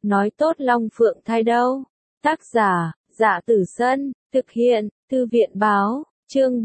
nói tốt Long Phượng thai đâu. Tác giả, Dạ Tử Sân, thực hiện, Thư viện báo, chương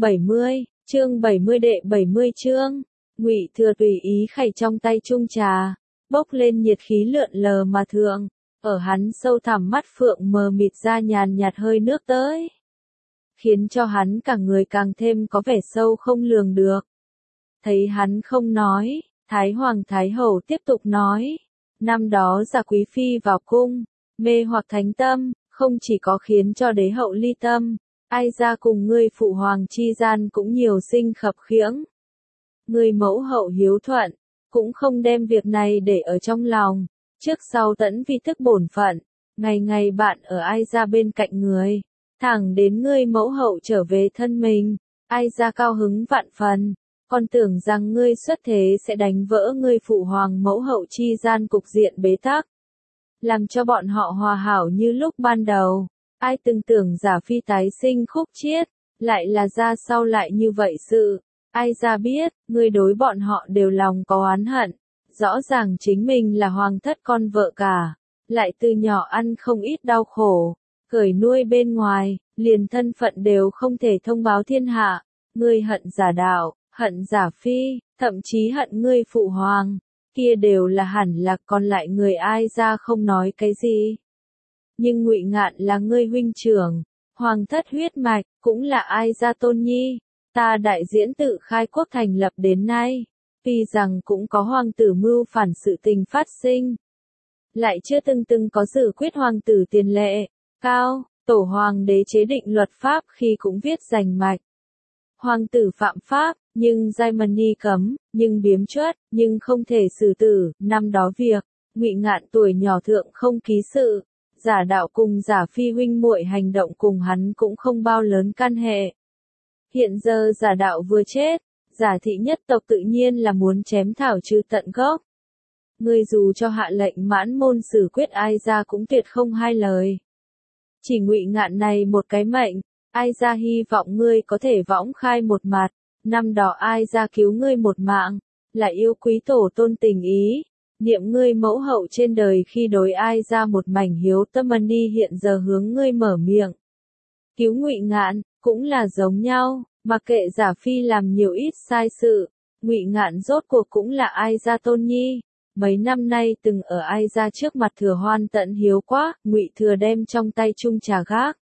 70 đệ 70 chương. Ngụy Thừa tùy ý khẩy trong tay chung trà, bốc lên nhiệt khí lượn lờ mà thượng, ở hắn sâu thẳm mắt phượng mờ mịt ra nhàn nhạt hơi nước tới, khiến cho hắn cả người càng thêm có vẻ sâu không lường được. Thấy hắn không nói, Thái Hoàng Thái Hậu tiếp tục nói, năm đó Giả Quý Phi vào cung, mê hoặc thánh tâm, không chỉ có khiến cho đế hậu ly tâm, ai ra cùng ngươi phụ hoàng chi gian cũng nhiều sinh khập khiễng. Ngươi mẫu hậu hiếu thuận, cũng không đem việc này để ở trong lòng, trước sau tẫn vi thức bổn phận, ngày ngày bạn ở ai ra bên cạnh người, thẳng đến ngươi mẫu hậu trở về thân mình, ai ra cao hứng vạn phần, còn tưởng rằng ngươi xuất thế sẽ đánh vỡ ngươi phụ hoàng mẫu hậu chi gian cục diện bế tắc, làm cho bọn họ hòa hảo như lúc ban đầu. Ai từng tưởng Giả Phi tái sinh khúc chiết, lại là ra sau lại như vậy sự. Ai ra biết, ngươi đối bọn họ đều lòng có oán hận, rõ ràng chính mình là hoàng thất con vợ cả, lại từ nhỏ ăn không ít đau khổ, cởi nuôi bên ngoài, liền thân phận đều không thể thông báo thiên hạ. Ngươi hận Giả đạo, hận Giả Phi, thậm chí hận ngươi phụ hoàng, kia đều là hẳn là, còn lại người ai ra không nói cái gì. Nhưng Ngụy Ngạn là ngươi huynh trưởng, hoàng thất huyết mạch, cũng là ai ra tôn nhi. Ta đại diễn tự khai quốc thành lập đến nay, tuy rằng cũng có hoàng tử mưu phản sự tình phát sinh, lại chưa từng có xử quyết hoàng tử tiền lệ, cao, tổ hoàng đế chế định luật pháp khi cũng viết rành mạch. Hoàng tử phạm pháp, nhưng giai mân ni cấm, nhưng biếm chuất, nhưng không thể xử tử. Năm đó việc, Ngụy Ngạn tuổi nhỏ thượng không ký sự, Giả đạo cùng Giả Phi huynh muội hành động cùng hắn cũng không bao lớn can hệ. Hiện giờ Giả đạo vừa chết, Giả thị nhất tộc tự nhiên là muốn chém thảo trừ tận gốc. Ngươi dù cho hạ lệnh mãn môn xử quyết ai ra cũng tuyệt không hai lời. Chỉ Ngụy Ngạn này một cái mệnh, ai ra hy vọng ngươi có thể võng khai một mặt. Năm đó ai ra cứu ngươi một mạng, là yêu quý tổ tôn tình ý. Niệm ngươi mẫu hậu trên đời khi đối ai ra một mảnh hiếu tâm ân đi, hiện giờ hướng ngươi mở miệng cứu Ngụy Ngạn, cũng là giống nhau, mặc kệ Giả Phi làm nhiều ít sai sự, Ngụy Ngạn rốt cuộc cũng là ai ra tôn nhi. Mấy năm nay từng ở ai ra trước mặt Thừa Hoan tận hiếu quá. Ngụy Thừa đem trong tay chung trà gác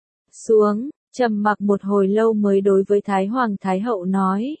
xuống, trầm mặc một hồi lâu mới đối với Thái Hoàng Thái Hậu nói,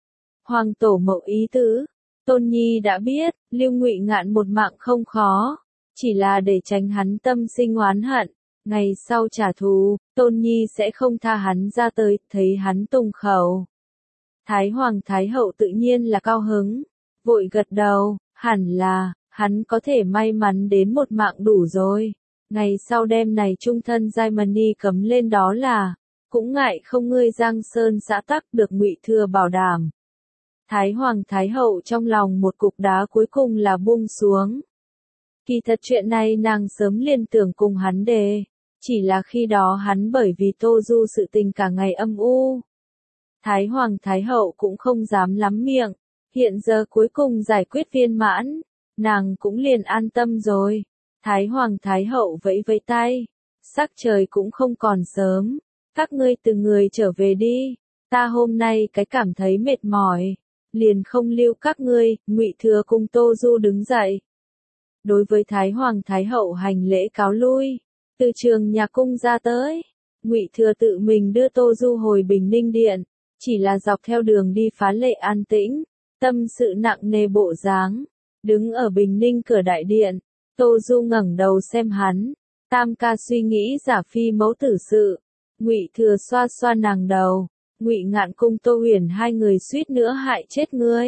hoàng tổ mẫu ý tứ, tôn nhi đã biết, lưu Ngụy Ngạn một mạng không khó, chỉ là để tránh hắn tâm sinh oán hận, ngày sau trả thù, tôn nhi sẽ không tha hắn ra tới, thấy hắn tùng khẩu. Thái Hoàng Thái Hậu tự nhiên là cao hứng, vội gật đầu, hẳn là, hắn có thể may mắn đến một mạng đủ rồi, ngày sau đêm này trung thân giai mân ni cấm lên đó là, cũng ngại không ngươi Giang Sơn xã tắc được Ngụy Thừa bảo đảm. Thái Hoàng Thái Hậu trong lòng một cục đá cuối cùng là buông xuống. Kỳ thật chuyện này nàng sớm liên tưởng cùng hắn đề, chỉ là khi đó hắn bởi vì Tô Du sự tình cả ngày âm u. Thái Hoàng Thái Hậu cũng không dám lắm miệng, hiện giờ cuối cùng giải quyết viên mãn, nàng cũng liền an tâm rồi. Thái Hoàng Thái Hậu vẫy vẫy tay, sắc trời cũng không còn sớm, các ngươi từng người trở về đi, ta hôm nay cái cảm thấy mệt mỏi, liền không lưu các ngươi. Ngụy Thừa cùng Tô Du đứng dậy, đối với Thái Hoàng Thái Hậu hành lễ cáo lui, từ trường nhà cung ra tới. Ngụy Thừa tự mình đưa Tô Du hồi Bình Ninh Điện, chỉ là dọc theo đường đi phá lệ an tĩnh, tâm sự nặng nề bộ dáng, đứng ở Bình Ninh cửa đại điện. Tô Du ngẩng đầu xem hắn, tam ca suy nghĩ Giả Phi mẫu tử sự. Ngụy Thừa xoa xoa nàng đầu, Ngụy Ngạn cùng Tô Huyền hai người suýt nữa hại chết ngươi.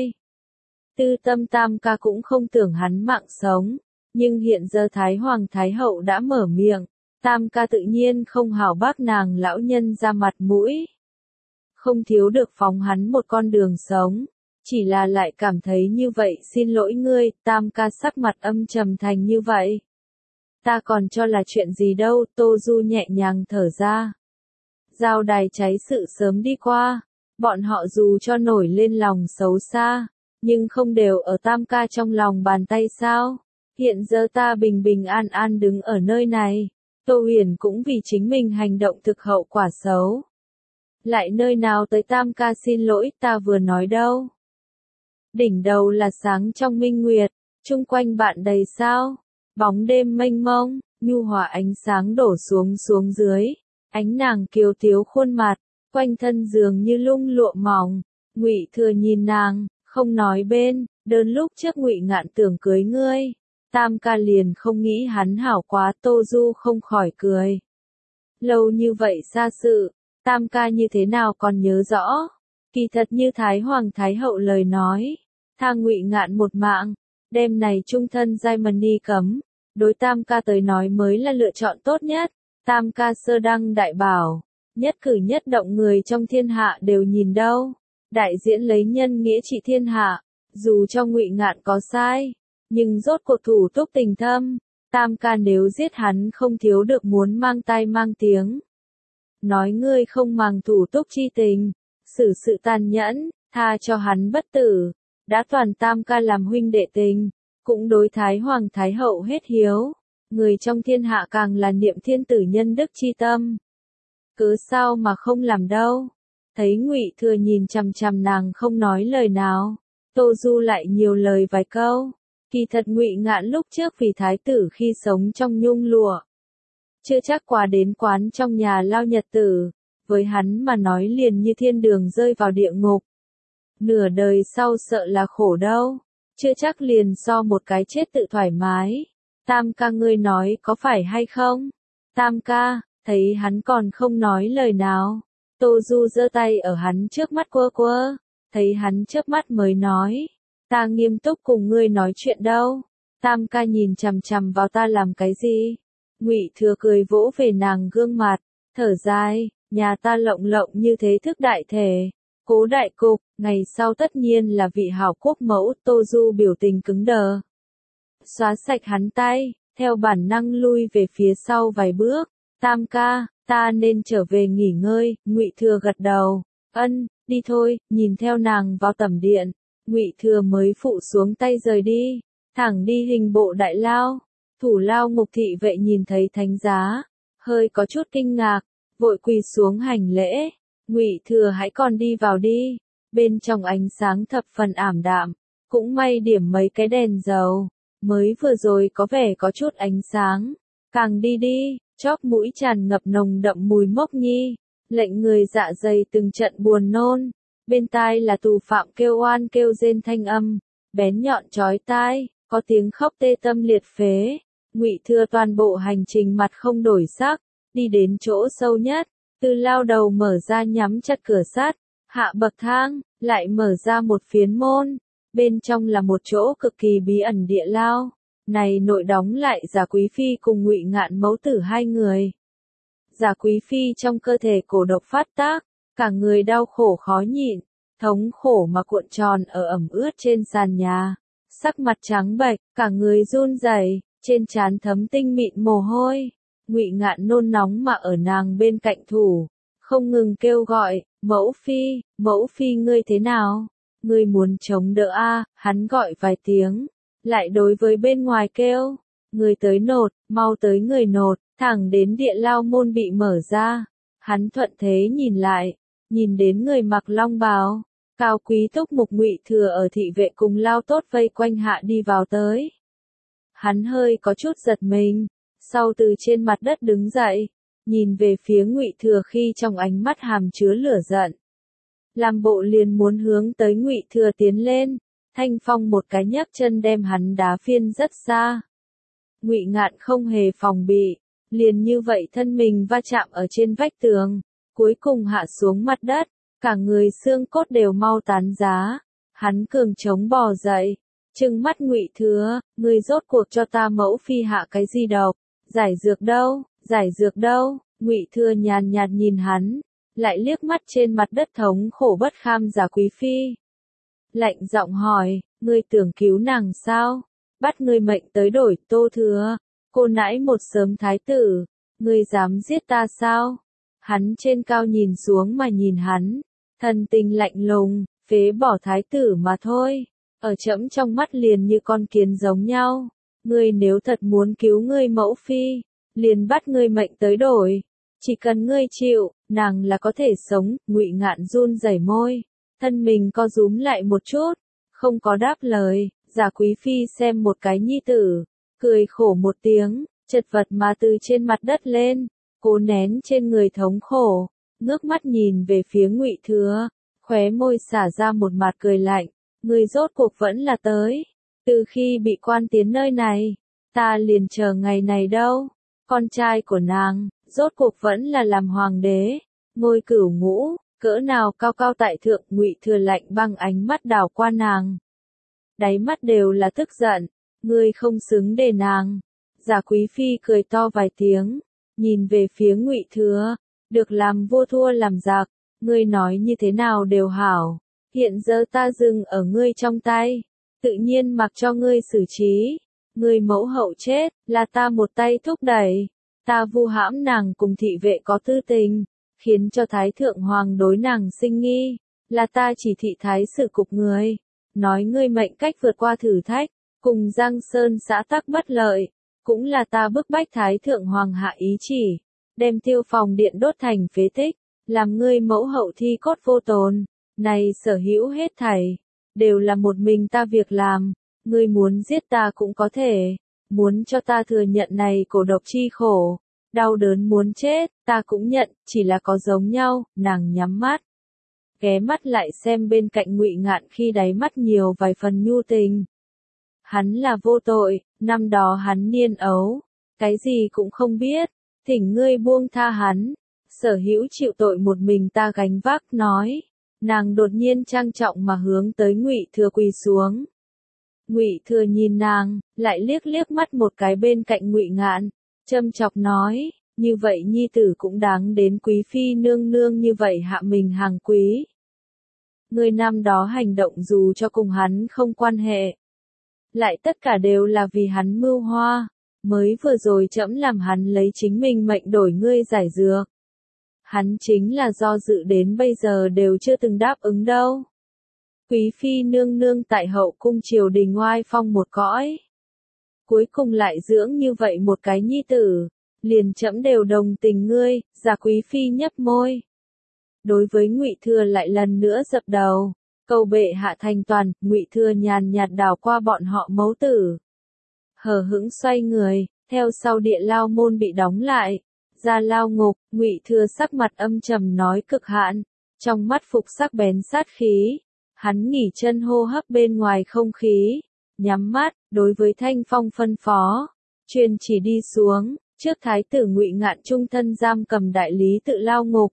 Tư tâm tam ca cũng không tưởng hắn mạng sống, nhưng hiện giờ Thái Hoàng Thái Hậu đã mở miệng, tam ca tự nhiên không hảo bác nàng lão nhân ra mặt mũi. Không thiếu được phóng hắn một con đường sống, chỉ là lại cảm thấy như vậy xin lỗi ngươi. Tam ca sắc mặt âm trầm thành như vậy, ta còn cho là chuyện gì đâu. Tô Du nhẹ nhàng thở ra. Giao đài cháy sự sớm đi qua, bọn họ dù cho nổi lên lòng xấu xa, nhưng không đều ở tam ca trong lòng bàn tay sao. Hiện giờ ta bình bình an an đứng ở nơi này, Tô Huyền cũng vì chính mình hành động thực hậu quả xấu. Lại nơi nào tới Tam ca xin lỗi ta vừa nói đâu. Đỉnh đầu là sáng trong minh nguyệt, chung quanh bạn đầy sao, bóng đêm mênh mông, nhu hòa ánh sáng đổ xuống dưới, ánh nàng kiều tiếu khuôn mặt, quanh thân dường như lung lụa mỏng. Ngụy Thừa nhìn nàng, không nói bên, đơn lúc trước Ngụy Ngạn tưởng cưới ngươi, Tam ca liền không nghĩ hắn hảo quá. Tô Du không khỏi cười. Lâu như vậy xa sự, Tam ca như thế nào còn nhớ rõ? Kỳ thật như Thái Hoàng Thái Hậu lời nói, tha Ngụy Ngạn một mạng, đêm này trung thân giai mần ni cấm, đối Tam ca tới nói mới là lựa chọn tốt nhất. Tam ca sơ đăng đại bảo, nhất cử nhất động người trong thiên hạ đều nhìn đâu. Đại diễn lấy nhân nghĩa trị thiên hạ, dù cho Ngụy Ngạn có sai, nhưng rốt cuộc thủ túc tình thâm, Tam ca nếu giết hắn không thiếu được muốn mang tai mang tiếng. Nói ngươi không màng thủ túc chi tình, xử sự tàn nhẫn, tha cho hắn bất tử, đã toàn Tam ca làm huynh đệ tình, cũng đối Thái Hoàng Thái Hậu hết hiếu, người trong thiên hạ càng là niệm thiên tử nhân đức chi tâm. Cứ sao mà không làm đâu. Thấy Ngụy Thừa nhìn chằm chằm nàng không nói lời nào, Tô Du lại nhiều lời vài câu. Kỳ thật Ngụy Ngạn lúc trước vì thái tử khi sống trong nhung lụa, chưa chắc qua đến quán trong nhà lao nhật tử, với hắn mà nói liền như thiên đường rơi vào địa ngục. Nửa đời sau sợ là khổ đâu, chưa chắc liền so một cái chết tự thoải mái. Tam ca ngươi nói có phải hay không? Tam ca, thấy hắn còn không nói lời nào, Tô Du giơ tay ở hắn trước mắt quơ quơ, thấy hắn chớp mắt mới nói, ta nghiêm túc cùng ngươi nói chuyện đâu. Tam ca nhìn chằm chằm vào ta làm cái gì? Ngụy Thừa cười vỗ về nàng gương mặt, thở dài, nhà ta lộng lộng như thế thức đại thể, cố đại cục, ngày sau tất nhiên là vị hảo quốc mẫu. Tô Du biểu tình cứng đờ, xóa sạch hắn tay, theo bản năng lui về phía sau vài bước. Tam ca, ta nên trở về nghỉ ngơi. Ngụy Thừa gật đầu, ân, đi thôi. Nhìn theo nàng vào tẩm điện, Ngụy Thừa mới phụ xuống tay rời đi, thẳng đi hình bộ đại lao. Thủ lao Ngục thị vệ nhìn thấy thánh giá, hơi có chút kinh ngạc, vội quỳ xuống hành lễ. Ngụy Thừa hãy còn đi vào đi. Bên trong ánh sáng thập phần ảm đạm, cũng may điểm mấy cái đèn dầu, mới vừa rồi có vẻ có chút ánh sáng. Càng đi đi, chóp mũi tràn ngập nồng đậm mùi mốc nhi, lệnh người dạ dày từng trận buồn nôn. Bên tai là tù phạm kêu oan kêu rên thanh âm, bén nhọn chói tai, có tiếng khóc tê tâm liệt phế. Ngụy Thừa toàn bộ hành trình mặt không đổi sắc, đi đến chỗ sâu nhất, từ lao đầu mở ra nhắm chặt cửa sắt, hạ bậc thang, lại mở ra một phiến môn, bên trong là một chỗ cực kỳ bí ẩn địa lao. Này nội đóng lại Giả Quý Phi cùng Ngụy Ngạn mẫu tử hai người. Giả Quý Phi trong cơ thể cổ độc phát tác, cả người đau khổ khó nhịn, thống khổ mà cuộn tròn ở ẩm ướt trên sàn nhà, sắc mặt trắng bệch, cả người run rẩy, trên trán thấm tinh mịn mồ hôi. Ngụy Ngạn nôn nóng mà ở nàng bên cạnh thủ, không ngừng kêu gọi, mẫu phi ngươi thế nào? Ngươi muốn chống đỡ a? Hắn gọi vài tiếng, lại đối với bên ngoài kêu, người tới nột, mau tới người nột, thẳng đến địa lao môn bị mở ra. Hắn thuận thế nhìn lại, nhìn đến người mặc long bào, cao quý túc mục Ngụy Thừa ở thị vệ cùng lao tốt vây quanh hạ đi vào tới. Hắn hơi có chút giật mình, sau từ trên mặt đất đứng dậy, nhìn về phía Ngụy Thừa khi trong ánh mắt hàm chứa lửa giận. Làm bộ liền muốn hướng tới Ngụy Thừa tiến lên, Thanh Phong một cái nhấc chân đem hắn đá phiên rất xa. Ngụy Ngạn không hề phòng bị, liền như vậy thân mình va chạm ở trên vách tường, cuối cùng hạ xuống mặt đất, cả người xương cốt đều mau tán giá. Hắn cường chống bò dậy, trừng mắt Ngụy Thừa, ngươi rốt cuộc cho ta mẫu phi hạ cái gì độc? Giải dược đâu? Giải dược đâu? Ngụy Thừa nhàn nhạt nhìn hắn, lại liếc mắt trên mặt đất thống khổ bất kham Giả Quý Phi. Lạnh giọng hỏi, ngươi tưởng cứu nàng sao? Bắt ngươi mệnh tới đổi Tô Thừa, cô nãi một sớm thái tử, ngươi dám giết ta sao? Hắn trên cao nhìn xuống mà nhìn hắn, thần tình lạnh lùng, phế bỏ thái tử mà thôi, ở trẫm trong mắt liền như con kiến giống nhau. Ngươi nếu thật muốn cứu ngươi mẫu phi, liền bắt ngươi mệnh tới đổi. Chỉ cần ngươi chịu, nàng là có thể sống. Ngụy Ngạn run rẩy môi, thân mình co rúm lại một chút, không có đáp lời. Giả Quý Phi xem một cái nhi tử, cười khổ một tiếng, chật vật mà từ trên mặt đất lên, cố nén trên người thống khổ, ngước mắt nhìn về phía Ngụy Thừa, khóe môi xả ra một mạt cười lạnh, ngươi rốt cuộc vẫn là tới. Từ khi bị quan tiến nơi này, ta liền chờ ngày này đâu. Con trai của nàng, rốt cuộc vẫn là làm hoàng đế, ngôi cửu ngũ, cỡ nào cao cao tại thượng. Ngụy Thừa lạnh băng ánh mắt đảo qua nàng, đáy mắt đều là tức giận, ngươi không xứng để nàng. Giả Quý Phi cười to vài tiếng, nhìn về phía Ngụy Thừa, được làm vua thua làm giặc, ngươi nói như thế nào đều hảo, hiện giờ ta dừng ở ngươi trong tay, tự nhiên mặc cho ngươi xử trí. Ngươi mẫu hậu chết, là ta một tay thúc đẩy, ta vu hãm nàng cùng thị vệ có tư tình, khiến cho Thái Thượng Hoàng đối nàng sinh nghi, là ta chỉ thị Thái Sử cục người, nói ngươi mệnh cách vượt qua thử thách, cùng Giang Sơn xã tắc bất lợi, cũng là ta bức bách Thái Thượng Hoàng hạ ý chỉ, đem Tiêu Phòng điện đốt thành phế tích, làm ngươi mẫu hậu thi cốt vô tồn. Này sở hữu hết thảy, đều là một mình ta việc làm, ngươi muốn giết ta cũng có thể, muốn cho ta thừa nhận này cổ độc chi khổ, đau đớn muốn chết, ta cũng nhận, chỉ là có giống nhau. Nàng nhắm mắt, ghé mắt lại xem bên cạnh Ngụy Ngạn, khi đáy mắt nhiều vài phần nhu tình. Hắn là vô tội, năm đó hắn niên ấu, cái gì cũng không biết, thỉnh ngươi buông tha hắn, sở hữu chịu tội một mình ta gánh vác. Nói, nàng đột nhiên trang trọng mà hướng tới Ngụy Thừa quỳ xuống. Ngụy Thừa nhìn nàng, lại liếc liếc mắt một cái bên cạnh Ngụy Ngạn, châm chọc nói, như vậy nhi tử cũng đáng đến Quý Phi nương nương như vậy hạ mình hàng quý. Ngươi năm đó hành động dù cho cùng hắn không quan hệ, lại tất cả đều là vì hắn mưu hoa, mới vừa rồi trẫm làm hắn lấy chính mình mệnh đổi ngươi giải dược. Hắn chính là do dự đến bây giờ đều chưa từng đáp ứng đâu. Quý Phi nương nương tại hậu cung triều đình oai phong một cõi, cuối cùng lại dưỡng như vậy một cái nhi tử, liền trẫm đều đồng tình ngươi. Giả Quý Phi nhấp môi, đối với Ngụy Thừa lại lần nữa dập đầu, cầu bệ hạ thành toàn. Ngụy Thừa nhàn nhạt đảo qua bọn họ mẫu tử, hờ hững xoay người, theo sau địa lao môn bị đóng lại, ra lao ngục. Ngụy Thừa sắc mặt âm trầm nói cực hạn, trong mắt phục sắc bén sát khí. Hắn nghỉ chân hô hấp bên ngoài không khí, nhắm mắt, đối với Thanh Phong phân phó, truyền chỉ đi xuống, trước Thái tử Ngụy Ngạn trung thân giam cầm đại lý tự lao ngục.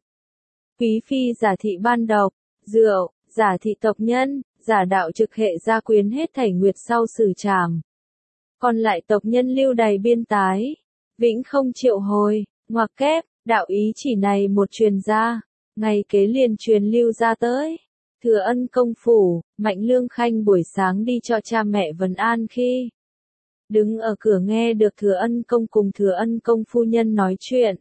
Quý Phi giả thị ban độc, rượu, giả thị tộc nhân, giả đạo trực hệ gia quyến hết thảy nguyệt sau xử trảm. Còn lại tộc nhân lưu đày biên tái, vĩnh không triệu hồi. Ngoặc kép, đạo ý chỉ này một truyền ra, ngày kế liền truyền lưu ra tới. Thừa Ân công phủ, Mạnh Lương Khanh buổi sáng đi cho cha mẹ vấn an khi đứng ở cửa nghe được Thừa Ân công cùng Thừa Ân công phu nhân nói chuyện.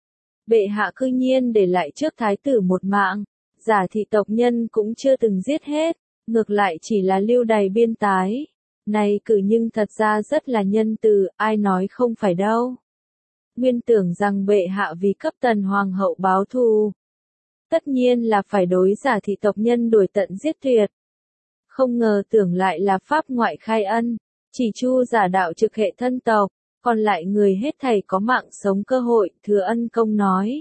Bệ hạ cư nhiên để lại trước thái tử một mạng, giả thị tộc nhân cũng chưa từng giết hết, ngược lại chỉ là lưu đày biên tái. Này cử nhưng thật ra rất là nhân từ, ai nói không phải đâu. Nguyên tưởng rằng bệ hạ vì cấp Tần hoàng hậu báo thù, tất nhiên là phải đối giả thị tộc nhân đuổi tận giết tuyệt. Không ngờ tưởng lại là pháp ngoại khai ân, chỉ chu giả đạo trực hệ thân tộc, còn lại người hết thảy có mạng sống cơ hội. Thừa Ân công nói,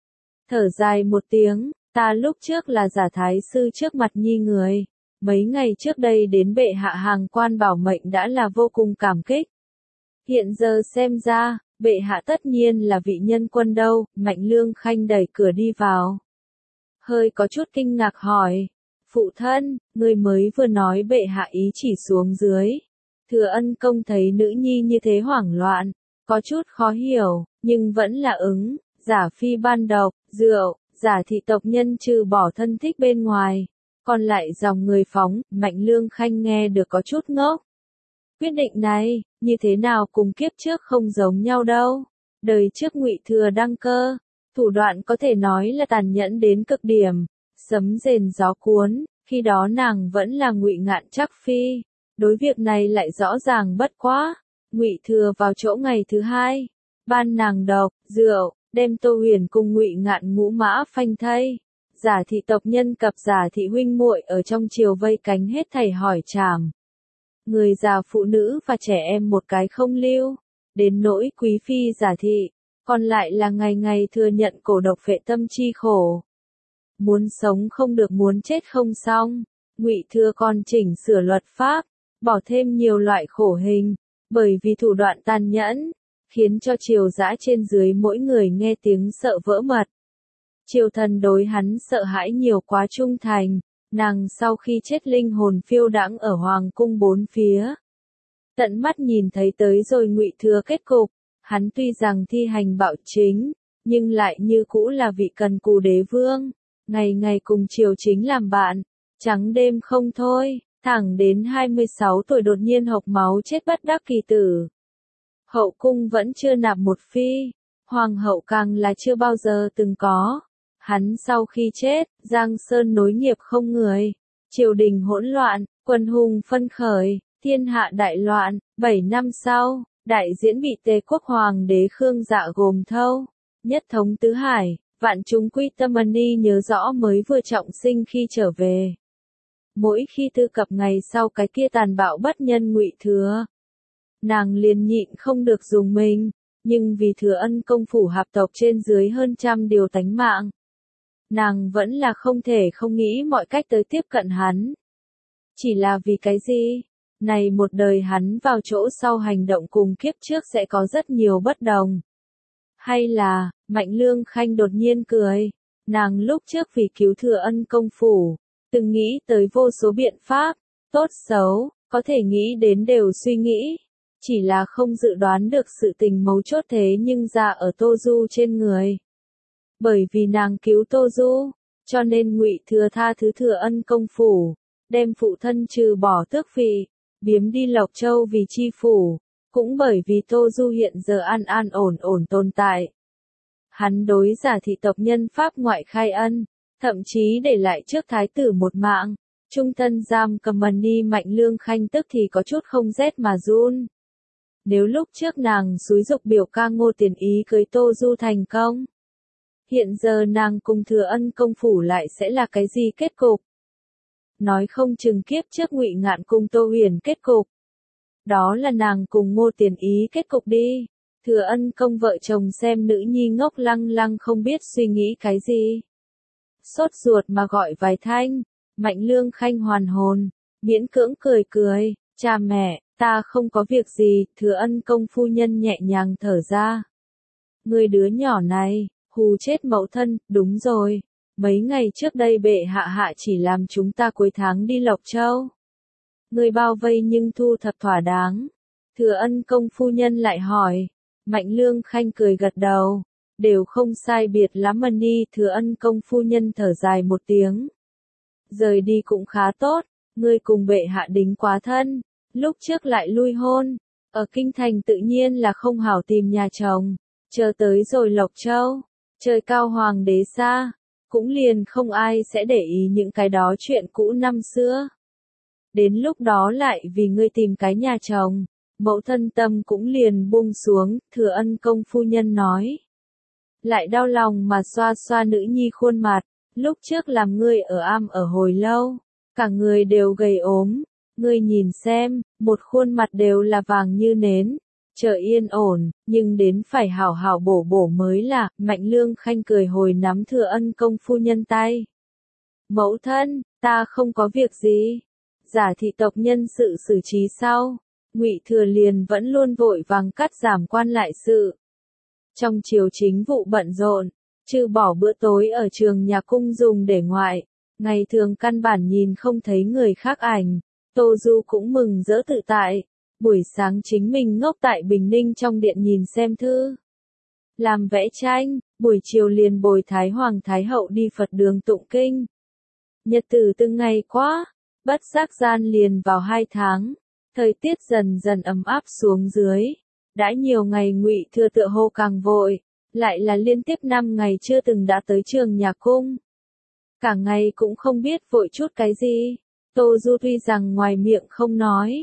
thở dài một tiếng, ta lúc trước là giả thái sư trước mặt nhi người, mấy ngày trước đây đến bệ hạ hàng quan bảo mệnh đã là vô cùng cảm kích. Hiện giờ xem ra, bệ hạ tất nhiên là vị nhân quân đâu. Mạnh Lương Khanh đẩy cửa đi vào, hơi có chút kinh ngạc hỏi, phụ thân, người mới vừa nói bệ hạ ý chỉ xuống dưới. Thừa Ân công thấy nữ nhi như thế hoảng loạn, có chút khó hiểu, nhưng vẫn là ứng. Giả phi ban độc, rượu, giả thị tộc nhân trừ bỏ thân thích bên ngoài, còn lại dòng người phóng. Mạnh Lương Khanh nghe được có chút ngốc. Quyết định này, như thế nào cùng kiếp trước không giống nhau đâu. Đời trước Ngụy Thừa đăng cơ, thủ đoạn có thể nói là tàn nhẫn đến cực điểm, sấm rền gió cuốn, khi đó nàng vẫn là Ngụy Ngạn chắc phi, đối việc này lại rõ ràng bất quá. Ngụy Thừa vào chỗ ngày thứ hai, ban nàng độc, rượu, đem Tô Huyền cùng Ngụy Ngạn ngũ mã phanh thây. Giả thị tộc nhân cặp giả thị huynh muội ở trong triều vây cánh hết thảy hỏi trảm. Người già phụ nữ và trẻ em một cái không lưu, đến nỗi quý phi giả thị, còn lại là ngày ngày thừa nhận cổ độc phệ tâm chi khổ. Muốn sống không được, muốn chết không xong. Ngụy Thừa còn chỉnh sửa luật pháp, bỏ thêm nhiều loại khổ hình, bởi vì thủ đoạn tàn nhẫn, khiến cho triều dã trên dưới mỗi người nghe tiếng sợ vỡ mật. Triều thần đối hắn sợ hãi nhiều quá trung thành, nàng sau khi chết linh hồn phiêu đãng ở hoàng cung bốn phía. Tận mắt nhìn thấy tới rồi Ngụy Thừa kết cục, hắn tuy rằng thi hành bạo chính, nhưng lại như cũ là vị cần cù đế vương, ngày ngày cùng triều chính làm bạn, trắng đêm không thôi, thẳng đến 26 tuổi đột nhiên hộc máu chết bất đắc kỳ tử. Hậu cung vẫn chưa nạp một phi, hoàng hậu càng là chưa bao giờ từng có. Hắn sau khi chết, Giang Sơn nối nghiệp không người, triều đình hỗn loạn, quân hùng phân khởi, thiên hạ đại loạn. 7 năm sau, đại diễn bị Tề quốc hoàng đế Khương Dạ gồm thâu, nhất thống tứ hải, vạn chúng quy tâm ni nhớ rõ mới vừa trọng sinh khi trở về. Mỗi khi thư cập ngày sau cái kia tàn bạo bất nhân Ngụy Thừa, nàng liền nhịn không được dùng mình, nhưng vì Thừa Ân công phủ hạp tộc trên dưới hơn trăm điều tánh mạng, nàng vẫn là không thể không nghĩ mọi cách tới tiếp cận hắn. Chỉ là vì cái gì? Này một đời hắn vào chỗ sau hành động cùng kiếp trước sẽ có rất nhiều bất đồng. Hay là, Mạnh Lương Khanh đột nhiên cười, nàng lúc trước vì cứu Thừa Ân công phủ, từng nghĩ tới vô số biện pháp, tốt xấu, có thể nghĩ đến đều suy nghĩ. Chỉ là không dự đoán được sự tình mấu chốt thế nhưng ra ở Tô Du trên người. Bởi vì nàng cứu Tô Du, cho nên Ngụy Thừa tha thứ Thừa Ân công phủ, đem phụ thân trừ bỏ tước vị, biếm đi Lộc Châu vì chi phủ, cũng bởi vì Tô Du hiện giờ an an ổn ổn tồn tại. Hắn đối giả thị tộc nhân pháp ngoại khai ân, thậm chí để lại trước thái tử một mạng, trung thân giam cầm ni Mạnh Lương Khanh tức thì có chút không rét mà run. Nếu lúc trước nàng xúi dục biểu ca Ngô Tiền Ý cưới Tô Du thành công, hiện giờ nàng cùng Thừa Ân công phủ lại sẽ là cái gì kết cục? Nói không chừng kiếp trước Ngụy Ngạn cùng Tô Huyền kết cục. Đó là nàng cùng Ngô Tiền Ý kết cục đi. Thừa Ân công vợ chồng xem nữ nhi ngốc lăng lăng không biết suy nghĩ cái gì. Sốt ruột mà gọi vài thanh, Mạnh Lương Khanh hoàn hồn, miễn cưỡng cười cười, cha mẹ, ta không có việc gì. Thừa Ân công phu nhân nhẹ nhàng thở ra. Người đứa nhỏ này, hù chết mẫu thân, đúng rồi. Mấy ngày trước đây bệ hạ chỉ làm chúng ta cuối tháng đi Lộc Châu. Người bao vây nhưng thu thập thỏa đáng. Thừa Ân công phu nhân lại hỏi. Mạnh Lương Khanh cười gật đầu. Đều không sai biệt lắm mà ni. Thừa Ân công phu nhân thở dài một tiếng. Rời đi cũng khá tốt. Ngươi cùng bệ hạ đính quá thân. Lúc trước lại lui hôn. Ở kinh thành tự nhiên là không hảo tìm nhà chồng. Chờ tới rồi Lộc Châu. Trời cao hoàng đế xa. Cũng liền không ai sẽ để ý những cái đó chuyện cũ năm xưa. Đến lúc đó lại vì ngươi tìm cái nhà chồng, mẫu thân tâm cũng liền buông xuống. Thừa Ân công phu nhân nói. Lại đau lòng mà xoa xoa nữ nhi khuôn mặt, lúc trước làm ngươi ở am ở hồi lâu, cả người đều gầy ốm, ngươi nhìn xem, một khuôn mặt đều là vàng như nến. Chờ yên ổn, nhưng đến phải hảo hảo bổ bổ mới là. Mạnh Lương Khanh cười hồi nắm Thừa Ân công phu nhân tay. Mẫu thân, ta không có việc gì. Giả thị tộc nhân sự xử trí sau, Ngụy Thừa liền vẫn luôn vội vàng cắt giảm quan lại sự. Trong triều chính vụ bận rộn, trừ bỏ bữa tối ở trường nhà cung dùng để ngoại, ngày thường căn bản nhìn không thấy người khác ảnh. Tô Du cũng mừng rỡ tự tại. Buổi sáng chính mình ngốc tại Bình Ninh trong điện nhìn xem thư, làm vẽ tranh, buổi chiều liền bồi Thái Hoàng Thái Hậu đi Phật đường tụng kinh. Nhật tử từng ngày quá, bất giác gian liền vào 2 tháng, thời tiết dần dần ấm áp xuống dưới. Đã nhiều ngày Ngụy Thừa tựa hồ càng vội, lại là liên tiếp 5 ngày chưa từng đã tới trường nhà cung. Cả ngày cũng không biết vội chút cái gì. Tô Du tuy rằng ngoài miệng không nói,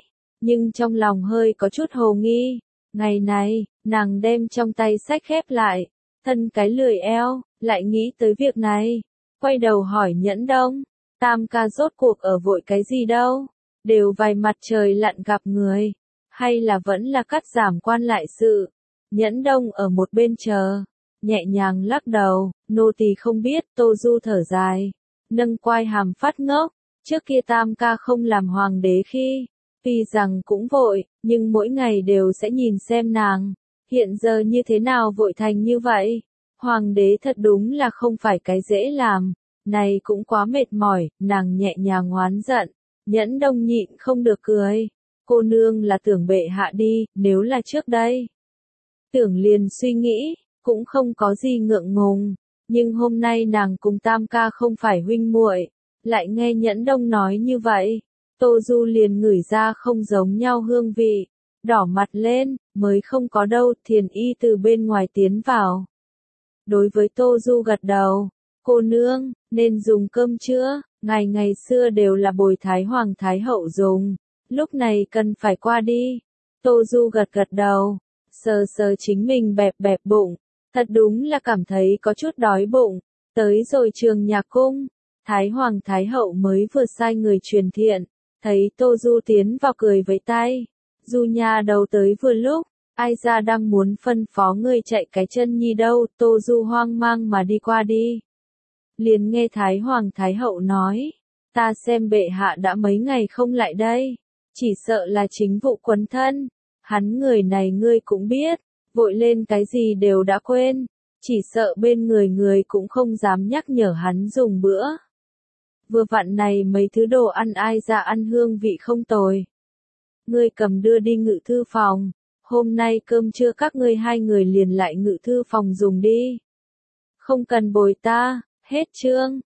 nhưng trong lòng hơi có chút hồ nghi. Ngày này, nàng đem trong tay sách khép lại, thân cái lười eo, lại nghĩ tới việc này, quay đầu hỏi Nhẫn Đông, Tam ca rốt cuộc ở vội cái gì đâu, đều vài mặt trời lặn gặp người, hay là vẫn là cắt giảm quan lại sự. Nhẫn Đông ở một bên chờ, nhẹ nhàng lắc đầu, nô tỳ không biết. Tô Du thở dài, nâng quai hàm phát ngốc, trước kia Tam ca không làm hoàng đế khi, tuy rằng cũng vội, nhưng mỗi ngày đều sẽ nhìn xem nàng, hiện giờ như thế nào vội thành như vậy. Hoàng đế thật đúng là không phải cái dễ làm, này cũng quá mệt mỏi. Nàng nhẹ nhàng oán giận. Nhẫn Đông nhịn không được cười, cô nương là tưởng bệ hạ đi, nếu là trước đây, tưởng liền suy nghĩ, cũng không có gì ngượng ngùng, nhưng hôm nay nàng cùng Tam ca không phải huynh muội, lại nghe Nhẫn Đông nói như vậy, Tô Du liền ngửi ra không giống nhau hương vị, đỏ mặt lên. Mới không có đâu. Thiền Y từ bên ngoài tiến vào, đối với Tô Du gật đầu, cô nương, nên dùng cơm chưa, ngày xưa đều là bồi Thái Hoàng Thái Hậu dùng, lúc này cần phải qua đi. Tô Du gật đầu, sờ sờ chính mình bẹp bẹp bụng, thật đúng là cảm thấy có chút đói bụng. Tới rồi Trường Nhạc Cung, Thái Hoàng Thái Hậu mới vừa sai người truyền thiện, thấy Tô Du tiến vào cười với tay, Du nha đầu tới vừa lúc, ai ra đang muốn phân phó ngươi chạy cái chân nhi đâu. Tô Du hoang mang mà đi qua đi, liền nghe Thái Hoàng Thái Hậu nói, ta xem bệ hạ đã mấy ngày không lại đây, chỉ sợ là chính vụ quấn thân, hắn người này ngươi cũng biết, vội lên cái gì đều đã quên, chỉ sợ bên người cũng không dám nhắc nhở hắn dùng bữa. Vừa vặn này mấy thứ đồ ăn ai ra ăn hương vị không tồi, ngươi cầm đưa đi ngự thư phòng, hôm nay cơm trưa các ngươi hai người liền lại ngự thư phòng dùng đi. Không cần bồi ta. Hết chương.